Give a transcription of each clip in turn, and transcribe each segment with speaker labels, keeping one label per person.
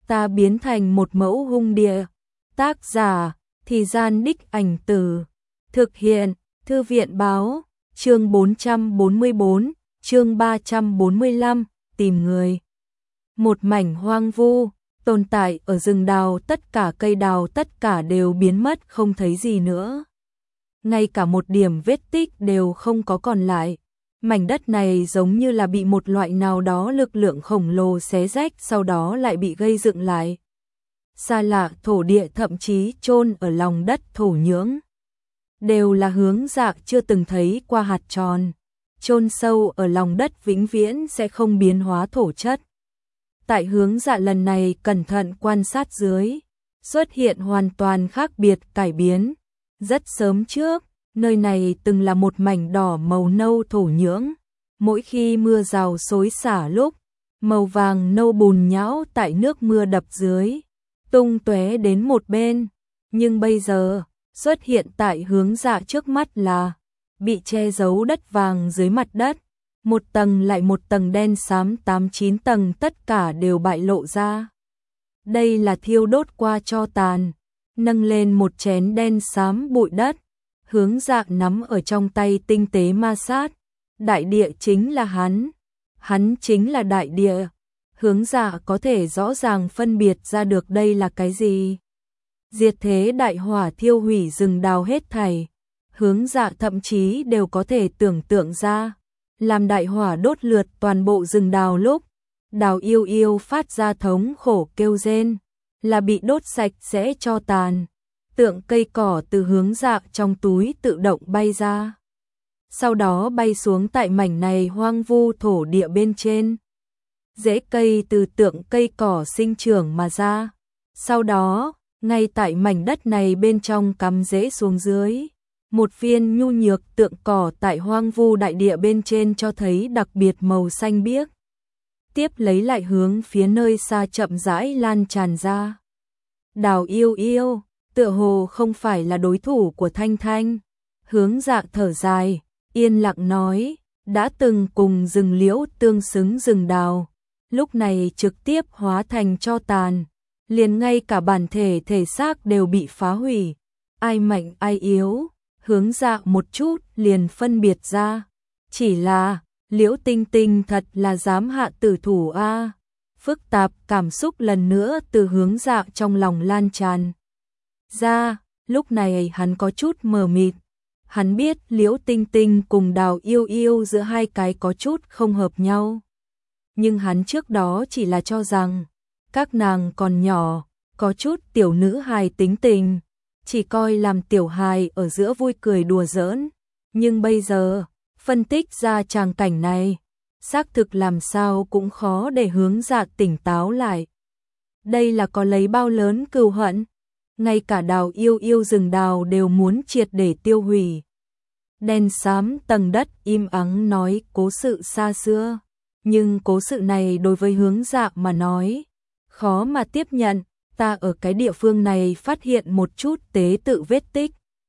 Speaker 1: ta biến thành một mẫu hung địa. Tác giả, Thì Gian Đích Ảnh Từ. Thực hiện, Thư viện báo, chương 444, chương 345, tìm người. Một mảnh hoang vu, tồn tại ở rừng đào, tất cả cây đào tất cả đều biến mất không thấy gì nữa. Ngay cả một điểm vết tích đều không có còn lại. Mảnh đất này giống như là bị một loại nào đó lực lượng khổng lồ xé rách, sau đó lại bị gây dựng lại. Xa lạ thổ địa thậm chí chôn ở lòng đất thổ nhưỡng. Đều là hướng dạ chưa từng thấy qua hạt tròn. Chôn sâu ở lòng đất vĩnh viễn sẽ không biến hóa thổ chất. Tại hướng dạ lần này cẩn thận quan sát dưới, xuất hiện hoàn toàn khác biệt cải biến. Rất sớm trước, nơi này từng là một mảnh đỏ màu nâu thổ nhưỡng. Mỗi khi mưa rào xối xả lúc, màu vàng nâu bùn nhão tại nước mưa đập dưới, tung tóe đến một bên. Nhưng bây giờ, xuất hiện tại hướng dạ trước mắt là bị che giấu đất vàng dưới mặt đất. Một tầng lại một tầng đen xám 8-9 tầng tất cả đều bại lộ ra. Đây là thiêu đốt qua tro tàn. Nâng lên một chén đen xám bụi đất. Hướng dạ nắm ở trong tay tinh tế ma sát. Đại địa chính là hắn. Hắn chính là đại địa. Hướng dạ có thể rõ ràng phân biệt ra được đây là cái gì. Diệt thế đại hỏa thiêu hủy rừng đào hết thảy. Hướng dạ thậm chí đều có thể tưởng tượng ra. Làm đại hỏa đốt lượt toàn bộ rừng đào lúc, đào yêu yêu phát ra thống khổ kêu rên, là bị đốt sạch sẽ cho tàn. Tượng cây cỏ từ hướng dạ trong túi tự động bay ra. Sau đó bay xuống tại mảnh này hoang vu thổ địa bên trên. Rễ cây từ tượng cây cỏ sinh trưởng mà ra. Sau đó, ngay tại mảnh đất này bên trong cắm rễ xuống dưới. Một viên nhu nhược tượng cỏ tại hoang vu đại địa bên trên cho thấy đặc biệt màu xanh biếc. Tiếp lấy lại hướng phía nơi xa chậm rãi lan tràn ra. Đào yêu yêu, tựa hồ không phải là đối thủ của Thanh Thanh. Hướng dạ thở dài, yên lặng nói, đã từng cùng rừng liễu tương xứng rừng đào. Lúc này trực tiếp hóa thành tro tàn. Liền ngay cả bản thể thể xác đều bị phá hủy. Ai mạnh ai yếu. Hướng dạ một chút liền phân biệt ra. Chỉ là, Liễu Tinh Tinh thật là dám hạ tử thủ a. Phức tạp cảm xúc lần nữa từ hướng dạ trong lòng lan tràn ra. Lúc này hắn có chút mờ mịt. Hắn biết Liễu Tinh Tinh cùng Đào Yêu Yêu giữa hai cái có chút không hợp nhau. Nhưng hắn trước đó chỉ là cho rằng các nàng còn nhỏ, có chút tiểu nữ hài tính tình. Chỉ coi làm tiểu hài ở giữa vui cười đùa giỡn. Nhưng bây giờ, phân tích ra tràng cảnh này, xác thực làm sao cũng khó để hướng dạ tỉnh táo lại. Đây là có lấy bao lớn cừu hận. Ngay cả Đào yêu yêu rừng đào đều muốn triệt để tiêu hủy. Đen xám tầng đất im ắng nói cố sự xa xưa. Nhưng cố sự này đối với hướng dạ mà nói, khó mà tiếp nhận. Ta ở cái địa phương này phát hiện một chút tế tự vết tích.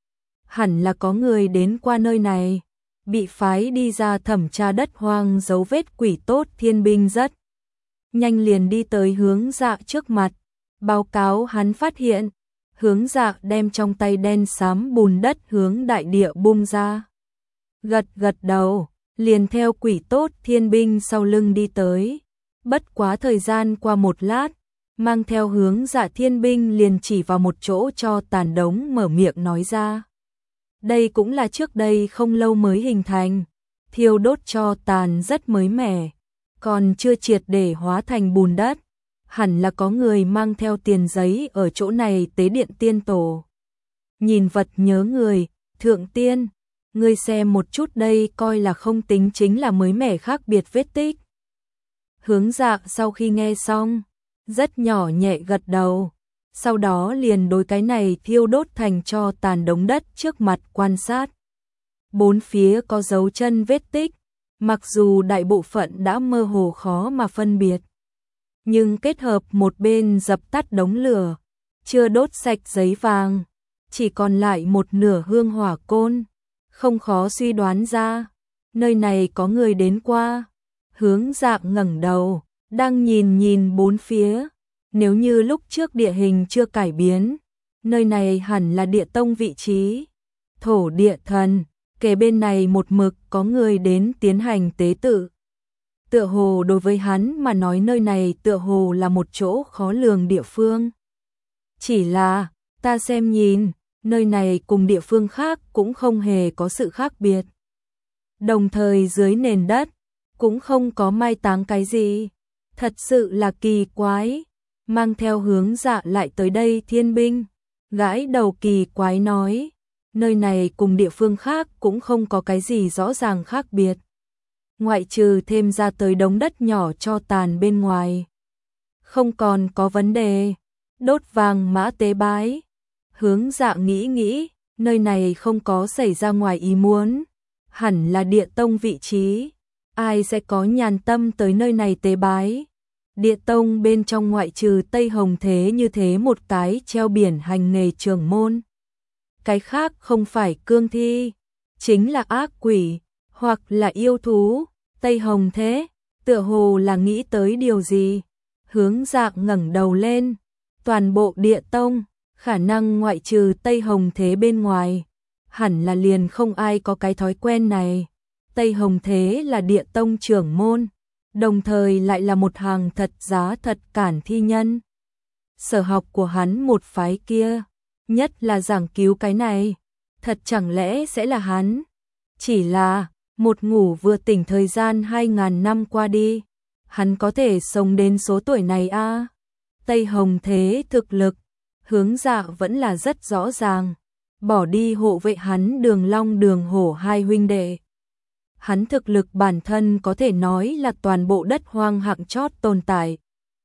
Speaker 1: Hẳn là có người đến qua nơi này, bị phái đi ra thẩm tra đất hoang dấu vết quỷ tốt thiên binh rất. Nhanh liền đi tới hướng dạ trước mặt, báo cáo hắn phát hiện. Hướng dạ đem trong tay đen xám bùn đất hướng đại địa bung ra. Gật gật đầu, liền theo quỷ tốt thiên binh sau lưng đi tới. Bất quá thời gian qua một lát, mang theo hướng dạ thiên binh liền chỉ vào một chỗ cho tàn đống mở miệng nói ra. Đây cũng là trước đây không lâu mới hình thành, thiêu đốt cho tàn rất mới mẻ, còn chưa triệt để hóa thành bùn đất. Hẳn là có người mang theo tiền giấy ở chỗ này tế điện tiên tổ. Nhìn vật nhớ người, thượng tiên, ngươi xem một chút đây coi là không tính chính là mới mẻ khác biệt vết tích. Hướng dạ sau khi nghe xong, rất nhỏ nhẹ gật đầu, sau đó liền đối cái này thiêu đốt thành tro tàn đống đất trước mặt quan sát. Bốn phía có dấu chân vết tích, mặc dù đại bộ phận đã mơ hồ khó mà phân biệt. Nhưng kết hợp một bên dập tắt đống lửa, chưa đốt sạch giấy vàng, chỉ còn lại một nửa hương hỏa côn, không khó suy đoán ra, nơi này có người đến qua. Hướng dạ ngẩng đầu, đang nhìn bốn phía, nếu như lúc trước địa hình chưa cải biến, nơi này hẳn là địa tông vị trí. Thổ địa thần, kể bên này một mực có người đến tiến hành tế tự. Tựa hồ đối với hắn mà nói nơi này tựa hồ là một chỗ khó lường địa phương. Chỉ là, ta xem nhìn, nơi này cùng địa phương khác cũng không hề có sự khác biệt. Đồng thời dưới nền đất, cũng không có mai táng cái gì. Thật sự là kỳ quái. Mang theo Hướng Dạ lại tới đây thiên binh. Gãi đầu kỳ quái nói, nơi này cùng địa phương khác cũng không có cái gì rõ ràng khác biệt. Ngoại trừ thêm ra tới đống đất nhỏ cho tàn bên ngoài. Không còn có vấn đề. Đốt vàng mã tế bái. Hướng Dạ nghĩ, nơi này không có xảy ra ngoài ý muốn. Hẳn là địa tông vị trí. Ai sẽ có nhàn tâm tới nơi này tế bái. Địa tông bên trong ngoại trừ Tây Hồng Thế như thế một cái treo biển hành nghề trưởng môn. Cái khác không phải cương thi, chính là ác quỷ, hoặc là yêu thú. Tây Hồng Thế, tựa hồ là nghĩ tới điều gì. Hướng Dạ ngẩng đầu lên, toàn bộ địa tông, khả năng ngoại trừ Tây Hồng Thế bên ngoài, hẳn là liền không ai có cái thói quen này. Tây Hồng Thế là địa tông trưởng môn, đồng thời lại là một hàng thật giá thật cản thi nhân. Sở học của hắn một phái kia, nhất là giảng cứu cái này, thật chẳng lẽ sẽ là hắn? Chỉ là, một ngủ vừa tỉnh thời gian 2000 năm qua đi, hắn có thể sống đến số tuổi này a? Tây Hồng Thế thực lực, Hướng Dạ vẫn là rất rõ ràng, bỏ đi hộ vệ hắn Đường Long Đường Hổ hai huynh đệ. Hắn thực lực bản thân có thể nói là toàn bộ đất hoang hạng chót tồn tại.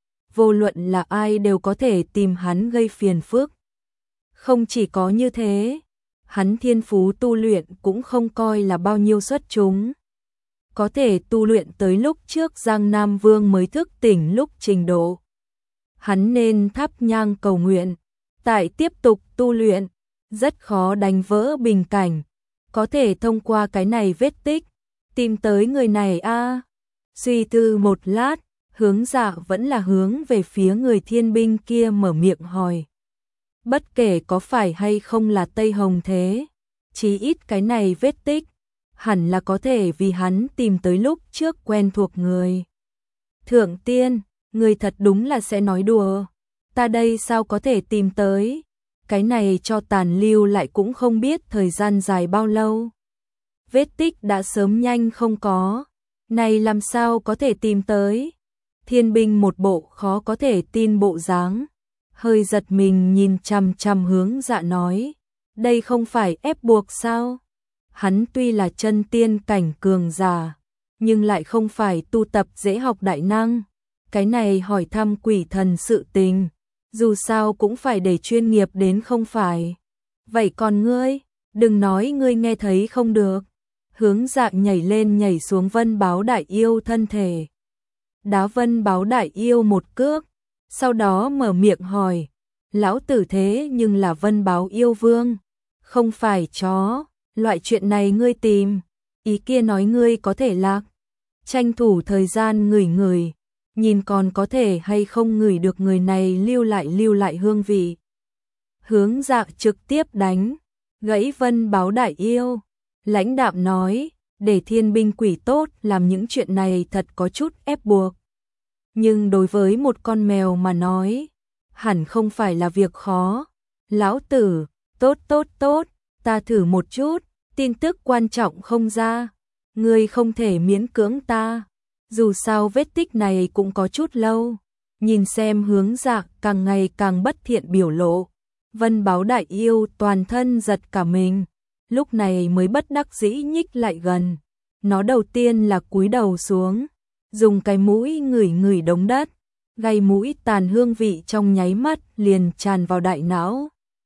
Speaker 1: Vô luận là ai đều có thể tìm hắn gây phiền phức. Không chỉ có như thế, hắn thiên phú tu luyện cũng không coi là bao nhiêu xuất chúng. Có thể tu luyện tới lúc trước Giang Nam Vương mới thức tỉnh lúc trình độ. Hắn nên thắp nhang cầu nguyện, tại tiếp tục tu luyện, rất khó đánh vỡ bình cảnh. Có thể thông qua cái này vết tích, tìm tới người này a. Suy tư một lát, Hướng Dạ vẫn là hướng về phía người thiên binh kia mở miệng hỏi. Bất kể có phải hay không là Tây Hồng Thế, chí ít cái này vết tích, hẳn là có thể vì hắn tìm tới lúc trước quen thuộc người. Thượng tiên, người thật đúng là sẽ nói đùa, ta đây sao có thể tìm tới, cái này cho tàn lưu lại cũng không biết thời gian dài bao lâu. Vết tích đã sớm nhanh không có, này làm sao có thể tìm tới. Thiên binh một bộ khó có thể tin bộ dáng, hơi giật mình nhìn chằm chằm Hướng Dạ nói, đây không phải ép buộc sao? Hắn tuy là chân tiên cảnh cường giả, nhưng lại không phải tu tập dễ học đại năng. Cái này hỏi thăm quỷ thần sự tình, dù sao cũng phải để chuyên nghiệp đến không phải. Vậy còn ngươi, đừng nói ngươi nghe thấy không được. Hướng Dạ nhảy lên nhảy xuống Vân Báo Đại Yêu thân thể. Đá Vân Báo Đại Yêu một cước, sau đó mở miệng hỏi, lão tử thế nhưng là Vân Báo Yêu Vương, không phải chó, loại chuyện này ngươi tìm, ý kia nói ngươi có thể lạc. Tranh thủ thời gian ngửi ngửi, nhìn còn có thể hay không ngửi được người này lưu lại hương vị. Hướng Dạ trực tiếp đánh, gãy Vân Báo Đại Yêu, lãnh đạm nói, để thiên binh quỷ tốt làm những chuyện này thật có chút ép buộc. Nhưng đối với một con mèo mà nói, hẳn không phải là việc khó. Lão tử, tốt, ta thử một chút, tin tức quan trọng không ra. Ngươi không thể miễn cưỡng ta, dù sao vết tích này cũng có chút lâu. Nhìn xem Hướng Dạ càng ngày càng bất thiện biểu lộ, Vân Báo Đại Yêu toàn thân giật cả mình, lúc này mới bất đắc dĩ nhích lại gần. Nó đầu tiên là cúi đầu xuống, dùng cái mũi ngửi đống đất, gây mũi tàn hương vị trong nháy mắt liền tràn vào đại não.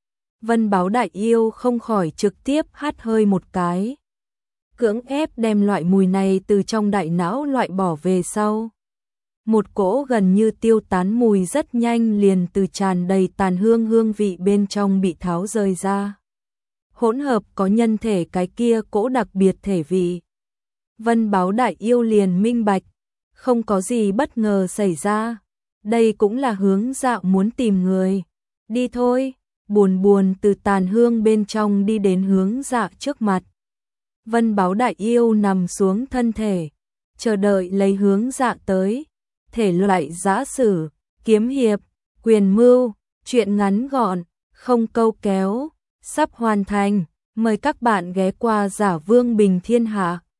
Speaker 1: Vân Báo Đại Yêu không khỏi trực tiếp hắt hơi một cái, cưỡng ép đem loại mùi này từ trong đại não loại bỏ về sau. Một cỗ gần như tiêu tán mùi rất nhanh liền từ tràn đầy tàn hương vị bên trong bị tháo rời ra. Hỗn hợp có nhân thể cái kia cỗ đặc biệt thể vị. Vân Báo Đại Yêu liền minh bạch, không có gì bất ngờ xảy ra. đây cũng là hướng Dạ muốn tìm người. Đi thôi, buồn buồn từ tàn hương bên trong đi đến hướng Dạ trước mặt. Vân Báo đại yêu nằm xuống thân thể, chờ đợi lấy hướng Dạ tới. Thể loại giã sử, kiếm hiệp, quyền mưu, truyện ngắn gọn, không câu kéo, sắp hoàn thành. Mời các bạn ghé qua Giả Vương Bình Thiên Hạ.